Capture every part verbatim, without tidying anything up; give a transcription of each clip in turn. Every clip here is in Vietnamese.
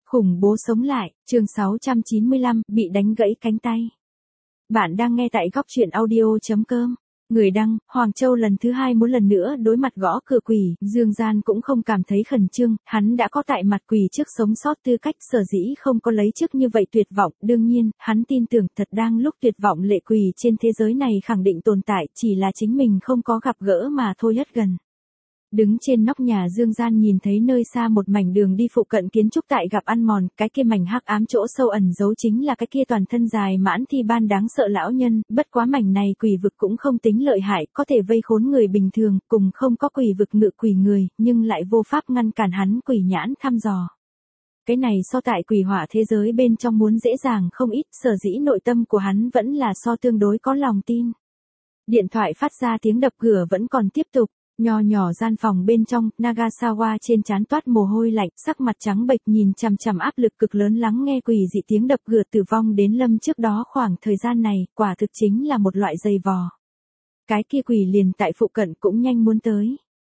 Khủng bố sống lại, chương sáu trăm chín mươi lăm, bị đánh gãy cánh tay. Bạn đang nghe tại góc truyện audio chấm com. Người đăng, Hoàng Châu lần thứ hai muốn lần nữa đối mặt gõ cửa quỷ, Dương Gian cũng không cảm thấy khẩn trương, hắn đã có tại mặt quỷ trước sống sót tư cách, sở dĩ không có lấy trước như vậy tuyệt vọng, đương nhiên, hắn tin tưởng thật đang lúc tuyệt vọng lệ quỷ trên thế giới này khẳng định tồn tại, chỉ là chính mình không có gặp gỡ mà thôi hết gần. Đứng trên nóc nhà Dương Gian nhìn thấy nơi xa một mảnh đường đi phụ cận kiến trúc tại gặp ăn mòn, cái kia mảnh hắc ám chỗ sâu ẩn giấu chính là cái kia toàn thân dài mãn thi ban đáng sợ lão nhân, bất quá mảnh này quỷ vực cũng không tính lợi hại, có thể vây khốn người bình thường, cùng không có quỷ vực ngự quỷ người, nhưng lại vô pháp ngăn cản hắn quỷ nhãn thăm dò. Cái này so tại quỷ hỏa thế giới bên trong muốn dễ dàng không ít, sở dĩ nội tâm của hắn vẫn là so tương đối có lòng tin. Điện thoại phát ra tiếng đập cửa vẫn còn tiếp tục. Nho nhỏ gian phòng bên trong, Nagasawa trên trán toát mồ hôi lạnh, sắc mặt trắng bệch nhìn chằm chằm áp lực cực lớn lắng nghe quỷ dị tiếng đập cửa tử vong đến lâm trước đó khoảng thời gian này, quả thực chính là một loại dày vò. Cái kia quỷ liền tại phụ cận cũng nhanh muốn tới.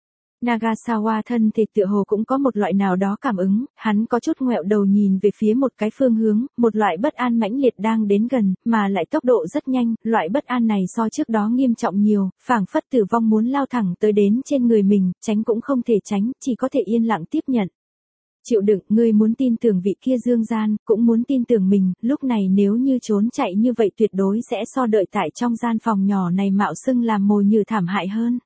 Nagasawa thân thể tựa hồ cũng có một loại nào đó cảm ứng, hắn có chút ngoẹo đầu nhìn về phía một cái phương hướng, một loại bất an mãnh liệt đang đến gần, mà lại tốc độ rất nhanh, loại bất an này so trước đó nghiêm trọng nhiều, phảng phất tử vong muốn lao thẳng tới đến trên người mình, tránh cũng không thể tránh, chỉ có thể yên lặng tiếp nhận. Chịu đựng, ngươi muốn tin tưởng vị kia Dương Gian, cũng muốn tin tưởng mình, lúc này nếu như trốn chạy như vậy tuyệt đối sẽ so đợi tại trong gian phòng nhỏ này mạo xưng làm mồi nhử thảm hại hơn.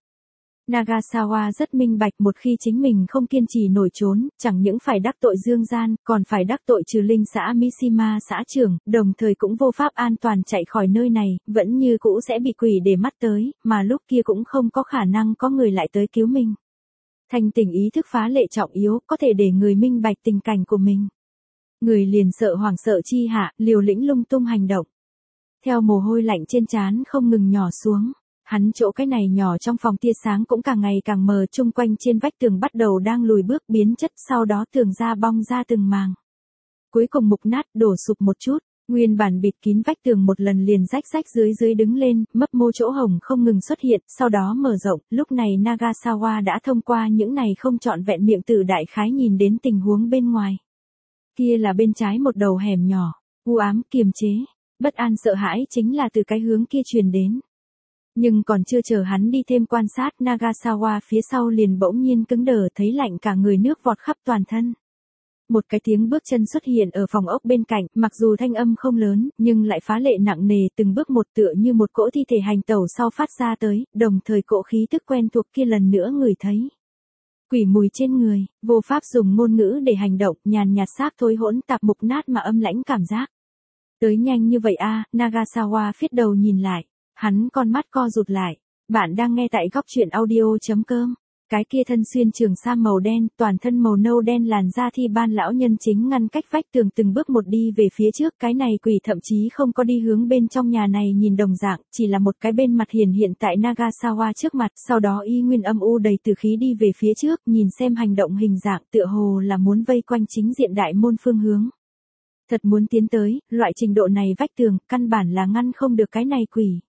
Nagasawa rất minh bạch một khi chính mình không kiên trì nổi trốn, chẳng những phải đắc tội Dương Gian, còn phải đắc tội trừ linh xã Mishima xã trưởng, đồng thời cũng vô pháp an toàn chạy khỏi nơi này, vẫn như cũ sẽ bị quỷ để mắt tới, mà lúc kia cũng không có khả năng có người lại tới cứu mình. Thanh tỉnh ý thức phá lệ trọng yếu, có thể để người minh bạch tình cảnh của mình. Người liền sợ hoảng sợ chi hạ, liều lĩnh lung tung hành động. Theo mồ hôi lạnh trên trán không ngừng nhỏ xuống. Hắn chỗ cái này nhỏ trong phòng tia sáng cũng càng ngày càng mờ, chung quanh trên vách tường bắt đầu đang lùi bước biến chất, sau đó tường ra bong ra từng màng. Cuối cùng mục nát đổ sụp một chút, nguyên bản bịt kín vách tường một lần liền rách rách dưới dưới đứng lên, mấp mô chỗ hổng không ngừng xuất hiện, sau đó mở rộng, lúc này Nagasawa đã thông qua những này không trọn vẹn miệng tử đại khái nhìn đến tình huống bên ngoài. Kia là bên trái một đầu hẻm nhỏ, u ám kiềm chế, bất an sợ hãi chính là từ cái hướng kia truyền đến. Nhưng còn chưa chờ hắn đi thêm quan sát, Nagasawa phía sau liền bỗng nhiên cứng đờ, thấy lạnh cả người nước vọt khắp toàn thân. Một cái tiếng bước chân xuất hiện ở phòng ốc bên cạnh, mặc dù thanh âm không lớn, nhưng lại phá lệ nặng nề, từng bước một tựa như một cỗ thi thể hành tẩu sau phát ra tới, đồng thời cỗ khí tức quen thuộc kia lần nữa ngửi thấy. Quỷ mùi trên người, vô pháp dùng ngôn ngữ để hành động, nhàn nhạt xác thối hỗn tạp mục nát mà âm lãnh cảm giác. Tới nhanh như vậy a, à, Nagasawa phiết đầu nhìn lại. Hắn con mắt co rụt lại. Bạn đang nghe tại góc truyện audio chấm com. Cái kia thân xuyên trường sam màu đen, toàn thân màu nâu đen làn da thi ban lão nhân chính ngăn cách vách tường từng bước một đi về phía trước. Cái này quỷ thậm chí không có đi hướng bên trong nhà này nhìn đồng dạng, chỉ là một cái bên mặt hiển hiện tại Nagasawa trước mặt, sau đó y nguyên âm u đầy tử khí đi về phía trước, nhìn xem hành động hình dạng tựa hồ là muốn vây quanh chính diện đại môn phương hướng. Thật muốn tiến tới, loại trình độ này vách tường, căn bản là ngăn không được cái này quỷ.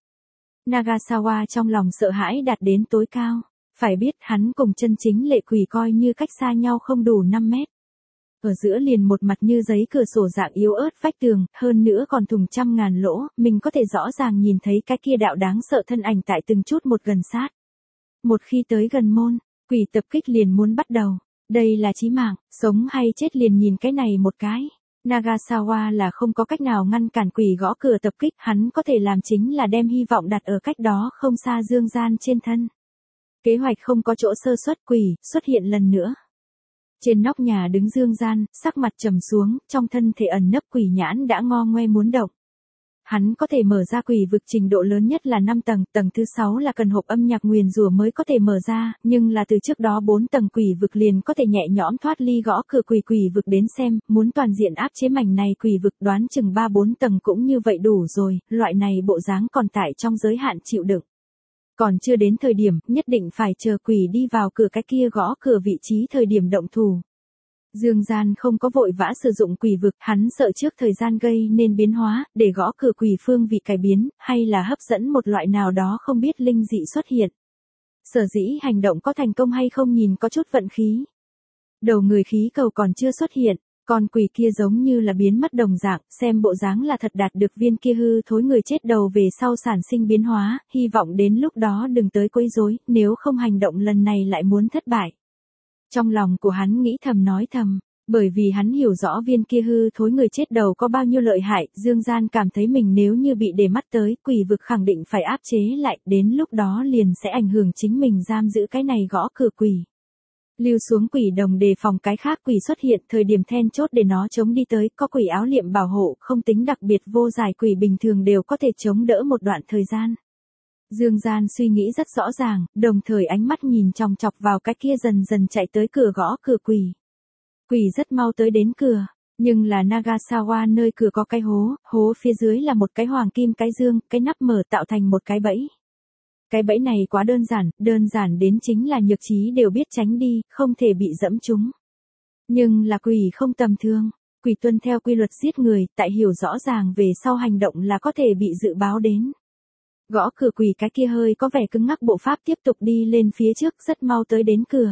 Nagasawa trong lòng sợ hãi đạt đến tối cao, phải biết hắn cùng chân chính lệ quỷ coi như cách xa nhau không đủ năm mét. Ở giữa liền một mặt như giấy cửa sổ dạng yếu ớt vách tường, hơn nữa còn thủng trăm ngàn lỗ, mình có thể rõ ràng nhìn thấy cái kia đạo đáng sợ thân ảnh tại từng chút một gần sát. Một khi tới gần môn, quỷ tập kích liền muốn bắt đầu, đây là chí mạng, sống hay chết liền nhìn cái này một cái. Nagasawa là không có cách nào ngăn cản quỷ gõ cửa tập kích, hắn có thể làm chính là đem hy vọng đặt ở cách đó không xa Dương Gian trên thân. Kế hoạch không có chỗ sơ suất, quỷ xuất hiện lần nữa. Trên nóc nhà đứng Dương Gian, sắc mặt trầm xuống, trong thân thể ẩn nấp quỷ nhãn đã ngo ngoe muốn động. Hắn có thể mở ra quỷ vực trình độ lớn nhất là năm tầng, tầng thứ sáu là cần hộp âm nhạc nguyền rủa mới có thể mở ra, nhưng là từ trước đó bốn tầng quỷ vực liền có thể nhẹ nhõm thoát ly gõ cửa quỷ quỷ vực đến xem, muốn toàn diện áp chế mảnh này quỷ vực đoán chừng ba bốn tầng cũng như vậy đủ rồi, loại này bộ dáng còn tại trong giới hạn chịu đựng. Còn chưa đến thời điểm, nhất định phải chờ quỷ đi vào cửa cái kia gõ cửa vị trí thời điểm động thủ. Dương Gian không có vội vã sử dụng quỷ vực, hắn sợ trước thời gian gây nên biến hóa, để gõ cửa quỷ phương vị cải biến, hay là hấp dẫn một loại nào đó không biết linh dị xuất hiện. Sở dĩ hành động có thành công hay không nhìn có chút vận khí. Đầu người khí cầu còn chưa xuất hiện, Con quỷ kia giống như là biến mất đồng dạng, xem bộ dáng là thật đạt được viên kia hư thối người chết đầu về sau sản sinh biến hóa, hy vọng đến lúc đó đừng tới quấy rối, nếu không hành động lần này lại muốn thất bại. Trong lòng của hắn nghĩ thầm nói thầm, bởi vì hắn hiểu rõ viên kia hư thối người chết đầu có bao nhiêu lợi hại, Dương Gian cảm thấy mình nếu như bị để mắt tới, quỷ vực khẳng định phải áp chế lại, đến lúc đó liền sẽ ảnh hưởng chính mình giam giữ cái này gõ cửa quỷ. Lưu xuống quỷ đồng đề phòng cái khác quỷ xuất hiện, thời điểm then chốt để nó chống đi tới, có quỷ áo liệm bảo hộ, không tính đặc biệt vô giải quỷ bình thường đều có thể chống đỡ một đoạn thời gian. Dương Gian suy nghĩ rất rõ ràng, đồng thời ánh mắt nhìn chòng chọc vào cái kia dần dần chạy tới cửa gõ cửa quỷ. Quỷ rất mau tới đến cửa, nhưng là Nagasawa nơi cửa có cái hố, hố phía dưới là một cái hoàng kim cái dương, cái nắp mở tạo thành một cái bẫy. Cái bẫy này quá đơn giản, đơn giản đến chính là nhược trí đều biết tránh đi, không thể bị dẫm trúng. Nhưng là quỷ không tầm thường, quỷ tuân theo quy luật giết người, tại hiểu rõ ràng về sau hành động là có thể bị dự báo đến. Gõ cửa quỷ cái kia hơi có vẻ cứng ngắc bộ pháp tiếp tục đi lên phía trước rất mau tới đến cửa.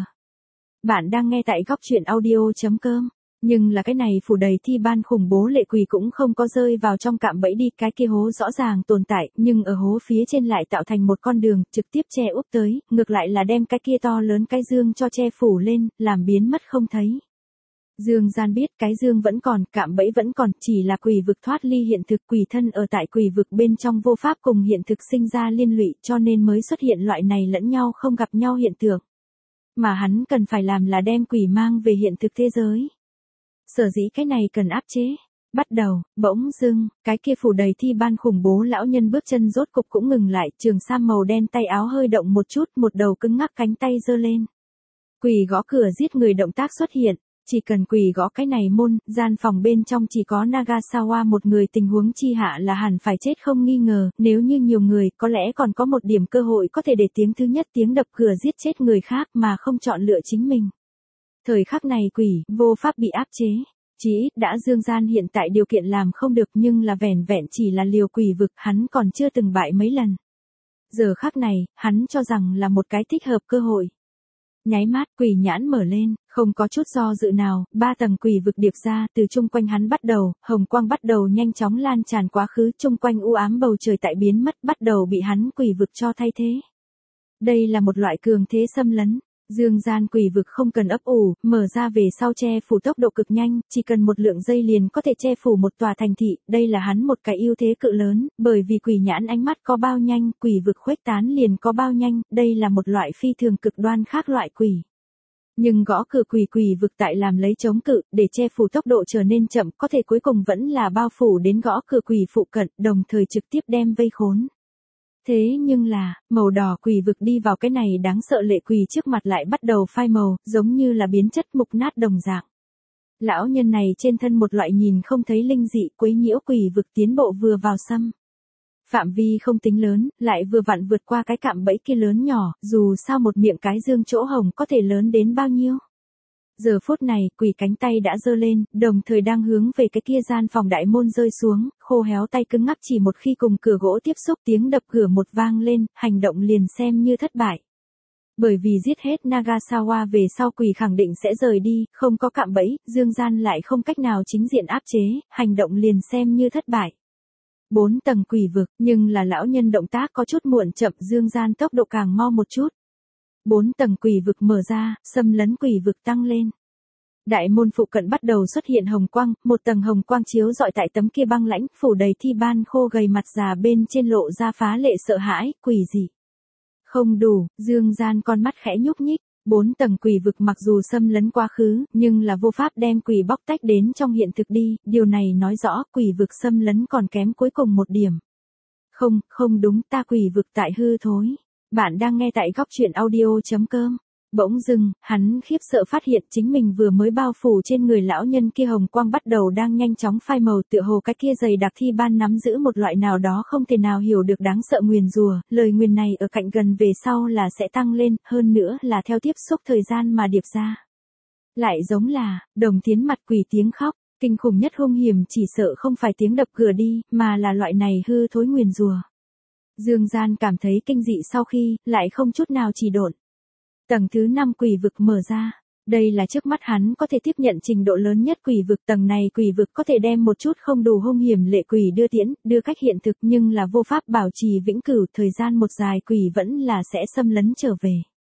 Bạn đang nghe tại góc truyện audio chấm com. Nhưng là cái này phủ đầy thi ban khủng bố lệ quỷ cũng không có rơi vào trong cạm bẫy đi, cái kia hố rõ ràng tồn tại, nhưng ở hố phía trên lại tạo thành một con đường, trực tiếp che úp tới, ngược lại là đem cái kia to lớn cái dương cho che phủ lên, làm biến mất không thấy. Dương Gian biết cái dương vẫn còn, cạm bẫy vẫn còn, chỉ là quỷ vực thoát ly hiện thực, quỷ thân ở tại quỷ vực bên trong vô pháp cùng hiện thực sinh ra liên lụy, cho nên mới xuất hiện loại này lẫn nhau không gặp nhau hiện tượng. Mà hắn cần phải làm là đem quỷ mang về hiện thực thế giới. Sở dĩ cái này cần áp chế. Bắt đầu, bỗng dưng, cái kia phủ đầy thi ban khủng bố lão nhân bước chân rốt cục cũng ngừng lại, trường sam màu đen tay áo hơi động một chút, một đầu cứng ngắc cánh tay giơ lên. Quỷ gõ cửa giết người động tác xuất hiện, chỉ cần quỷ gõ cái này môn, gian phòng bên trong chỉ có Nagasawa một người, tình huống chi hạ là hẳn phải chết không nghi ngờ, nếu như nhiều người, có lẽ còn có một điểm cơ hội có thể để tiếng thứ nhất tiếng đập cửa giết chết người khác mà không chọn lựa chính mình. Thời khắc này quỷ, vô pháp bị áp chế. Chỉ ít đã Dương Gian hiện tại điều kiện làm không được, nhưng là vẻn vẹn chỉ là liều quỷ vực, hắn còn chưa từng bại mấy lần. Giờ khắc này, hắn cho rằng là một cái thích hợp cơ hội. Nháy mắt quỷ nhãn mở lên, không có chút do dự nào, ba tầng quỷ vực điệp ra, từ chung quanh hắn bắt đầu, hồng quang bắt đầu nhanh chóng lan tràn quá khứ, chung quanh u ám bầu trời tại biến mất, bắt đầu bị hắn quỷ vực cho thay thế. Đây là một loại cường thế xâm lấn. Dương Gian quỷ vực không cần ấp ủ, mở ra về sau che phủ tốc độ cực nhanh, chỉ cần một lượng giây liền có thể che phủ một tòa thành thị, đây là hắn một cái ưu thế cự lớn, bởi vì quỷ nhãn ánh mắt có bao nhanh, quỷ vực khuếch tán liền có bao nhanh, đây là một loại phi thường cực đoan khác loại quỷ. Nhưng gõ cửa quỷ quỷ vực tại làm lấy chống cự, để che phủ tốc độ trở nên chậm, có thể cuối cùng vẫn là bao phủ đến gõ cửa quỷ phụ cận, đồng thời trực tiếp đem vây khốn. Thế nhưng là, màu đỏ quỷ vực đi vào cái này đáng sợ lệ quỷ trước mặt lại bắt đầu phai màu, giống như là biến chất mục nát đồng dạng. Lão nhân này trên thân một loại nhìn không thấy linh dị, quấy nhiễu quỷ vực tiến bộ vừa vào xâm. Phạm vi không tính lớn, lại vừa vặn vượt qua cái cạm bẫy kia lớn nhỏ, dù sao một miệng cái dương chỗ hồng có thể lớn đến bao nhiêu. Giờ phút này, quỷ cánh tay đã giơ lên, đồng thời đang hướng về cái kia gian phòng đại môn rơi xuống, khô héo tay cứng ngắc chỉ một khi cùng cửa gỗ tiếp xúc tiếng đập cửa một vang lên, hành động liền xem như thất bại. Bởi vì giết hết Nagasawa về sau quỷ khẳng định sẽ rời đi, không có cạm bẫy, Dương Gian lại không cách nào chính diện áp chế, hành động liền xem như thất bại. Bốn tầng quỷ vực, nhưng là lão nhân động tác có chút muộn chậm, Dương Gian tốc độ càng mau một chút. Bốn tầng quỷ vực mở ra, xâm lấn quỷ vực tăng lên. Đại môn phụ cận bắt đầu xuất hiện hồng quang, một tầng hồng quang chiếu rọi tại tấm kia băng lãnh, phủ đầy thi ban khô gầy mặt già bên trên lộ ra phá lệ sợ hãi, quỷ gì. Không đủ, Dương Gian con mắt khẽ nhúc nhích, bốn tầng quỷ vực mặc dù xâm lấn quá khứ, nhưng là vô pháp đem quỷ bóc tách đến trong hiện thực đi, điều này nói rõ quỷ vực xâm lấn còn kém cuối cùng một điểm. Không, không đúng, ta quỷ vực tại hư thối. Bạn đang nghe tại góc truyện audio chấm com. Bỗng dưng, hắn khiếp sợ phát hiện chính mình vừa mới bao phủ trên người lão nhân kia hồng quang bắt đầu đang nhanh chóng phai màu, tựa hồ cái kia dày đặc thi ban nắm giữ một loại nào đó không thể nào hiểu được đáng sợ nguyền rủa, lời nguyền này ở cạnh gần về sau là sẽ tăng lên, hơn nữa là theo tiếp xúc thời gian mà điệp ra. Lại giống là, đồng tiến mặt quỷ tiếng khóc, kinh khủng nhất hung hiểm chỉ sợ không phải tiếng đập cửa đi, mà là loại này hư thối nguyền rủa. Dương Gian cảm thấy kinh dị sau khi, lại không chút nào trì độn. Tầng thứ năm quỷ vực mở ra, Đây là trước mắt hắn có thể tiếp nhận trình độ lớn nhất quỷ vực, tầng này quỷ vực có thể đem một chút không đủ hung hiểm lệ quỷ đưa tiễn, đưa cách hiện thực nhưng là vô pháp bảo trì vĩnh cửu, thời gian một dài quỷ vẫn là sẽ xâm lấn trở về.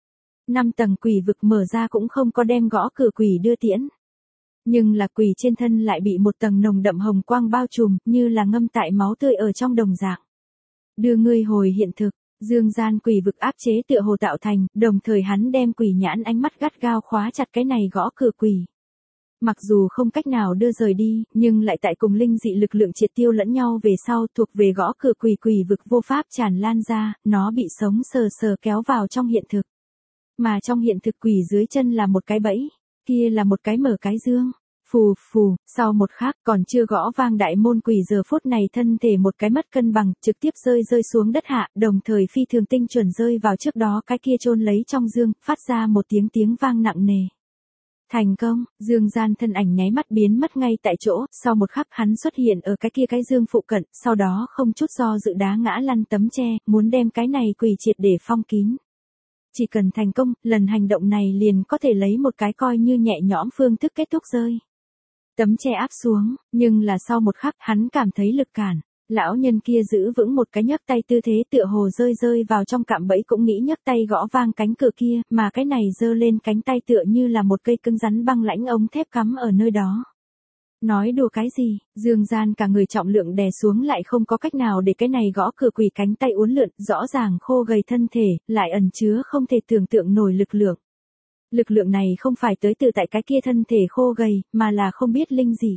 Năm tầng quỷ vực mở ra cũng không có đem gõ cửa quỷ đưa tiễn. Nhưng là quỷ trên thân lại bị một tầng nồng đậm hồng quang bao trùm, như là ngâm tại máu tươi ở trong đồng dạng. Đưa ngươi hồi hiện thực. Dương gian quỷ vực áp chế tựa hồ tạo thành, đồng thời hắn đem quỷ nhãn ánh mắt gắt gao khóa chặt cái này gõ cửa quỷ. Mặc dù không cách nào đưa rời đi, nhưng lại tại cùng linh dị lực lượng triệt tiêu lẫn nhau về sau, thuộc về gõ cửa quỷ quỷ vực vô pháp tràn lan ra, nó bị sống sờ sờ kéo vào trong hiện thực. Mà trong hiện thực quỷ dưới chân là một cái bẫy, kia là một cái mở cái dương. Phù phù, sau một khắc còn chưa gõ vang đại môn quỷ giờ phút này thân thể một cái mất cân bằng, trực tiếp rơi rơi xuống đất hạ, đồng thời phi thường tinh chuẩn rơi vào trước đó cái kia chôn lấy trong dương, phát ra một tiếng tiếng vang nặng nề. Thành công, dương gian thân ảnh nháy mắt biến mất ngay tại chỗ, sau một khắc hắn xuất hiện ở cái kia cái dương phụ cận, sau đó không chút do dự đá ngã lăn tấm tre, muốn đem cái này quỷ triệt để phong kín. Chỉ cần thành công, lần hành động này liền có thể lấy một cái coi như nhẹ nhõm phương thức kết thúc rơi. Tấm che áp xuống, nhưng là sau một khắc hắn cảm thấy lực cản. Lão nhân kia giữ vững một cái nhấc tay tư thế tựa hồ rơi rơi vào trong cạm bẫy cũng nghĩ nhấc tay gõ vang cánh cửa kia, mà cái này giơ lên cánh tay tựa như là một cây cứng rắn băng lãnh ống thép cắm ở nơi đó. Nói đùa cái gì, dương gian cả người trọng lượng đè xuống lại không có cách nào để cái này gõ cửa quỷ cánh tay uốn lượn, rõ ràng khô gầy thân thể, lại ẩn chứa không thể tưởng tượng nổi lực lượng. Lực lượng này không phải tới từ tại cái kia thân thể khô gầy, mà là không biết linh gì.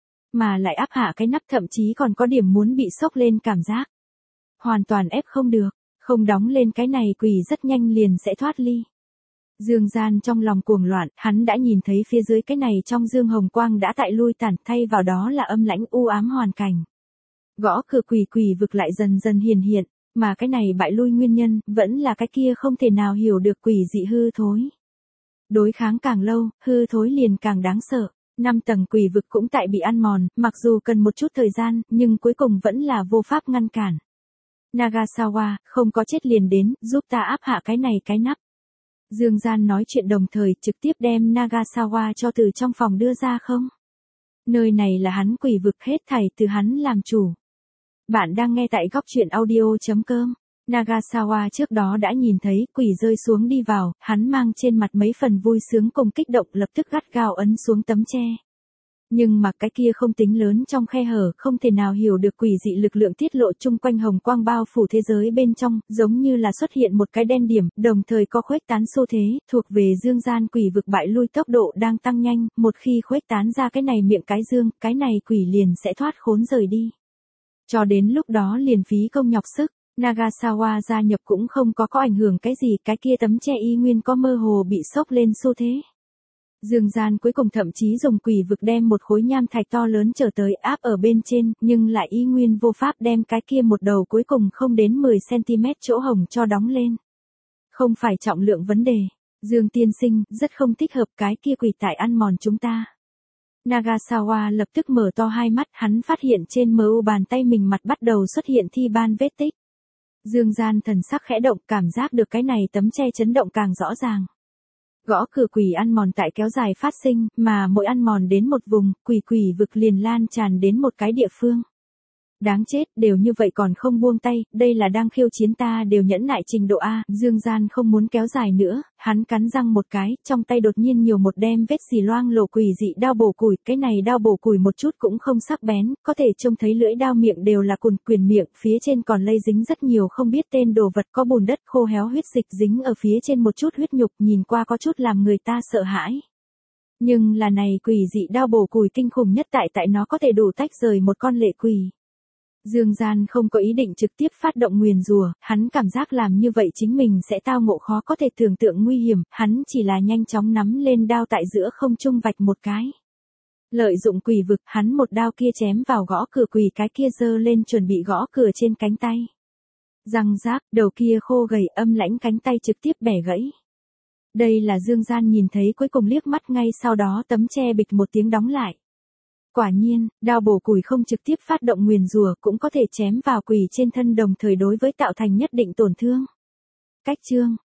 Mà lại áp hạ cái nắp, thậm chí còn có điểm muốn bị sốc lên cảm giác. Hoàn toàn ép không được, không đóng lên cái này quỷ rất nhanh liền sẽ thoát ly. Dương gian trong lòng cuồng loạn, hắn đã nhìn thấy phía dưới cái này trong dương hồng quang đã tại lui tản, thay vào đó là âm lãnh u ám hoàn cảnh. Gõ cửa quỷ quỷ vực lại dần dần hiền hiện, mà cái này bại lui nguyên nhân, vẫn là cái kia không thể nào hiểu được quỷ dị hư thối. Đối kháng càng lâu, hư thối liền càng đáng sợ. Năm tầng quỷ vực cũng tại bị ăn mòn, mặc dù cần một chút thời gian, nhưng cuối cùng vẫn là vô pháp ngăn cản. Nagasawa, không có chết liền đến, giúp ta áp hạ cái này cái nắp. Dương gian nói chuyện đồng thời trực tiếp đem Nagasawa cho từ trong phòng đưa ra không? Nơi này là hắn quỷ vực, hết thảy từ hắn làm chủ. Bạn đang nghe tại góc truyện audio chấm com. Nagasawa trước đó đã nhìn thấy quỷ rơi xuống đi vào, hắn mang trên mặt mấy phần vui sướng cùng kích động, lập tức gắt gao ấn xuống tấm tre. Nhưng mà cái kia không tính lớn trong khe hở, không thể nào hiểu được quỷ dị lực lượng tiết lộ chung quanh hồng quang bao phủ thế giới bên trong, giống như là xuất hiện một cái đen điểm, đồng thời có khuếch tán xu thế, thuộc về dương gian quỷ vực bại lui tốc độ đang tăng nhanh, một khi khuếch tán ra cái này miệng cái dương, cái này quỷ liền sẽ thoát khốn rời đi. Cho đến lúc đó liền phí công nhọc sức. Nagasawa gia nhập cũng không có có ảnh hưởng cái gì, cái kia tấm che y nguyên có mơ hồ bị sốc lên xu thế. Dương gian cuối cùng thậm chí dùng quỷ vực đem một khối nham thạch to lớn trở tới áp ở bên trên, nhưng lại y nguyên vô pháp đem cái kia một đầu cuối cùng không đến mười xăng-ti-mét chỗ hồng cho đóng lên. Không phải trọng lượng vấn đề, Dương tiên sinh, rất không thích hợp, cái kia quỷ tại ăn mòn chúng ta. Nagasawa lập tức mở to hai mắt, hắn phát hiện trên mờ u bàn tay mình mặt bắt đầu xuất hiện thi ban vết tích. Dương gian thần sắc khẽ động, cảm giác được cái này tấm che chấn động càng rõ ràng. Gõ cửa quỷ ăn mòn tại kéo dài phát sinh, mà mỗi ăn mòn đến một vùng, quỷ quỷ vực liền lan tràn đến một cái địa phương. Đáng chết, đều như vậy còn không buông tay, đây là đang khiêu chiến ta đều nhẫn nại trình độ A. Dương gian không muốn kéo dài nữa, hắn cắn răng một cái, trong tay đột nhiên nhiều một đem vết xì loang lổ quỷ dị đao bổ củi, cái này đao bổ củi một chút cũng không sắc bén, có thể trông thấy lưỡi đao miệng đều là cùn quyền miệng, phía trên còn lây dính rất nhiều không biết tên đồ vật, có bùn đất khô héo huyết dịch dính ở phía trên, một chút huyết nhục, nhìn qua có chút làm người ta sợ hãi. Nhưng là này quỷ dị đao bổ củi kinh khủng nhất tại tại nó có thể đủ tách rời một con lệ quỷ. Dương gian không có ý định trực tiếp phát động nguyền rủa, hắn cảm giác làm như vậy chính mình sẽ tao ngộ khó có thể tưởng tượng nguy hiểm, hắn chỉ là nhanh chóng nắm lên đao tại giữa không trung vạch một cái. Lợi dụng quỷ vực, hắn một đao kia chém vào gõ cửa quỷ cái kia giơ lên chuẩn bị gõ cửa trên cánh tay. Răng rác, đầu kia khô gầy âm lãnh cánh tay trực tiếp bẻ gãy. Đây là Dương gian nhìn thấy cuối cùng liếc mắt, ngay sau đó tấm che bịch một tiếng đóng lại. Quả nhiên, đao bổ củi không trực tiếp phát động nguyền rủa cũng có thể chém vào quỷ trên thân, đồng thời đối với tạo thành nhất định tổn thương. Cách chương,